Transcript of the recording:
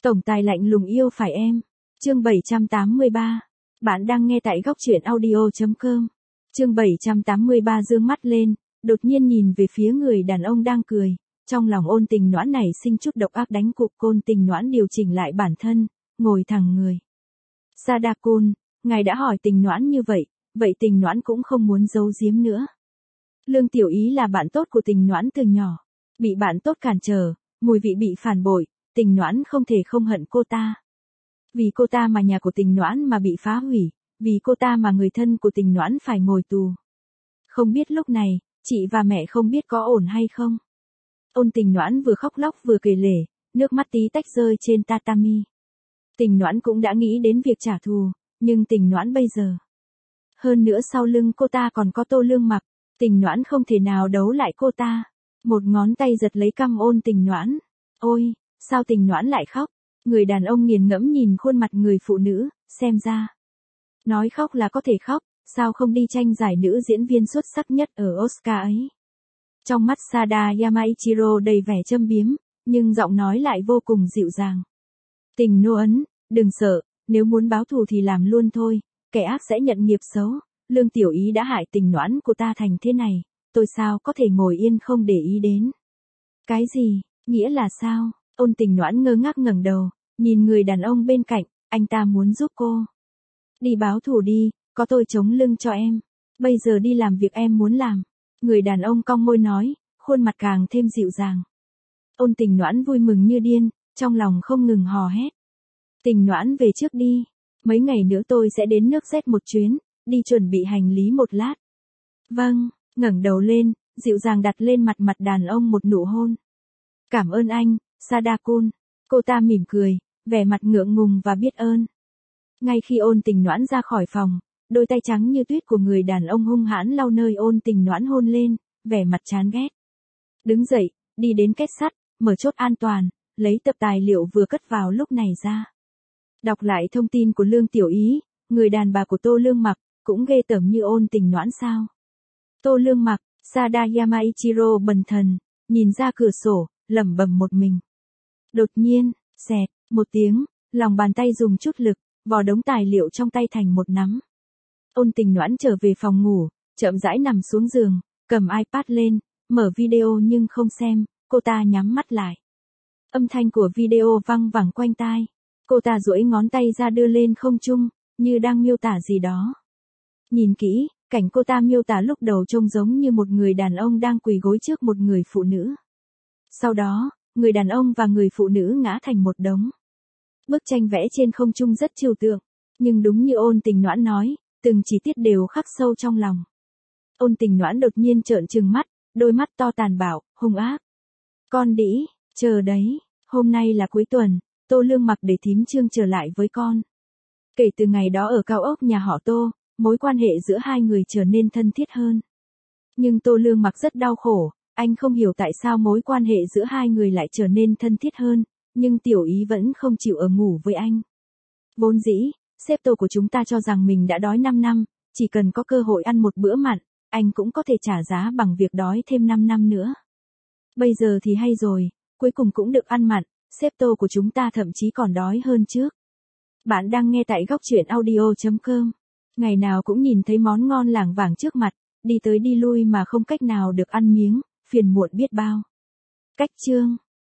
Tổng tài lạnh lùng yêu phải em. Chương 783. Bạn đang nghe tại góc truyện audio.com. Chương 783 dương mắt lên, đột nhiên nhìn về phía người đàn ông đang cười. Trong lòng Ôn Tình Noãn nảy sinh chút độc ác đánh cục. Ôn Tình Noãn điều chỉnh lại bản thân, ngồi thẳng người. Sadakun, ngài đã hỏi Tình Noãn như vậy, vậy Tình Noãn cũng không muốn giấu giếm nữa. Lương Tiểu Ý là bạn tốt của Tình Noãn từ nhỏ. Bị bạn tốt cản trở, mùi vị bị phản bội, Tình Noãn không thể không hận cô ta. Vì cô ta mà nhà của Tình Noãn mà bị phá hủy, vì cô ta mà người thân của Tình Noãn phải ngồi tù. Không biết lúc này, chị và mẹ không biết có ổn hay không. Ôn Tình Noãn vừa khóc lóc vừa kể lể, nước mắt tí tách rơi trên tatami. Tình Noãn cũng đã nghĩ đến việc trả thù, nhưng Tình Noãn bây giờ. Hơn nữa sau lưng cô ta còn có Tô Lương Mặc, Tình Noãn không thể nào đấu lại cô ta. Một ngón tay giật lấy cằm Ôn Tình Noãn. Ôi, sao Tình Noãn lại khóc? Người đàn ông nghiền ngẫm nhìn khuôn mặt người phụ nữ, xem ra. Nói khóc là có thể khóc, sao không đi tranh giải nữ diễn viên xuất sắc nhất ở Oscar ấy? Trong mắt Sada Yamaichiro đầy vẻ châm biếm, nhưng giọng nói lại vô cùng dịu dàng. Tình Noãn, đừng sợ, nếu muốn báo thù thì làm luôn thôi, kẻ ác sẽ nhận nghiệp xấu. Lương Tiểu Ý đã hại Tình Noãn của ta thành thế này, tôi sao có thể ngồi yên không để ý đến. Cái gì, nghĩa là sao? Ôn Tình Noãn ngơ ngác ngẩng đầu, nhìn người đàn ông bên cạnh, anh ta muốn giúp cô. Đi báo thù đi, có tôi chống lưng cho em. Bây giờ đi làm việc em muốn làm. Người đàn ông cong môi nói, khuôn mặt càng thêm dịu dàng. Ôn Tình Noãn vui mừng như điên, trong lòng không ngừng hò hét. Tình Noãn về trước đi, mấy ngày nữa tôi sẽ đến nước Z một chuyến, đi chuẩn bị hành lý một lát. Vâng, ngẩng đầu lên, dịu dàng đặt lên mặt đàn ông một nụ hôn. Cảm ơn anh, Sadakun. Cô ta mỉm cười, vẻ mặt ngượng ngùng và biết ơn. Ngay khi Ôn Tình Noãn ra khỏi phòng, đôi tay trắng như tuyết của người đàn ông hung hãn lau nơi Ôn Tình Noãn hôn lên, vẻ mặt chán ghét. Đứng dậy, đi đến két sắt, mở chốt an toàn, lấy tập tài liệu vừa cất vào lúc này ra. Đọc lại thông tin của Lương Tiểu Ý, người đàn bà của Tô Lương Mặc, cũng ghê tởm như Ôn Tình Noãn sao. Tô Lương Mặc, Sada Yamaichiro bần thần, nhìn ra cửa sổ, lẩm bẩm một mình. Đột nhiên, xẹt, một tiếng, lòng bàn tay dùng chút lực, vò đống tài liệu trong tay thành một nắm. Ôn Tình Noãn trở về phòng ngủ, chậm rãi nằm xuống giường, cầm iPad lên, mở video nhưng không xem, cô ta nhắm mắt lại. Âm thanh của video vang vẳng quanh tai. Cô ta duỗi ngón tay ra đưa lên không trung, như đang miêu tả gì đó. Nhìn kỹ, cảnh cô ta miêu tả lúc đầu trông giống như một người đàn ông đang quỳ gối trước một người phụ nữ. Sau đó, người đàn ông và người phụ nữ ngã thành một đống. Bức tranh vẽ trên không trung rất trừu tượng, nhưng đúng như Ôn Tình Noãn nói, từng chi tiết đều khắc sâu trong lòng. Ôn Tình Noãn đột nhiên trợn trừng mắt, đôi mắt to tàn bạo, hung ác. Con đĩ, chờ đấy, hôm nay là cuối tuần, Tô Lương Mặc để thím Trương trở lại với con. Kể từ ngày đó ở cao ốc nhà họ Tô, mối quan hệ giữa hai người trở nên thân thiết hơn. Nhưng Tô Lương Mặc rất đau khổ, anh không hiểu tại sao mối quan hệ giữa hai người lại trở nên thân thiết hơn, nhưng Tiểu Ý vẫn không chịu ở ngủ với anh. Vốn dĩ, sếp Tô của chúng ta cho rằng mình đã đói 5 năm, chỉ cần có cơ hội ăn một bữa mặn, anh cũng có thể trả giá bằng việc đói thêm 5 năm nữa. Bây giờ thì hay rồi, cuối cùng cũng được ăn mặn, sếp Tô của chúng ta thậm chí còn đói hơn trước. Bạn đang nghe tại góc truyện audio.com. Ngày nào cũng nhìn thấy món ngon lảng vảng trước mặt, đi tới đi lui mà không cách nào được ăn miếng, phiền muộn biết bao. Cách chương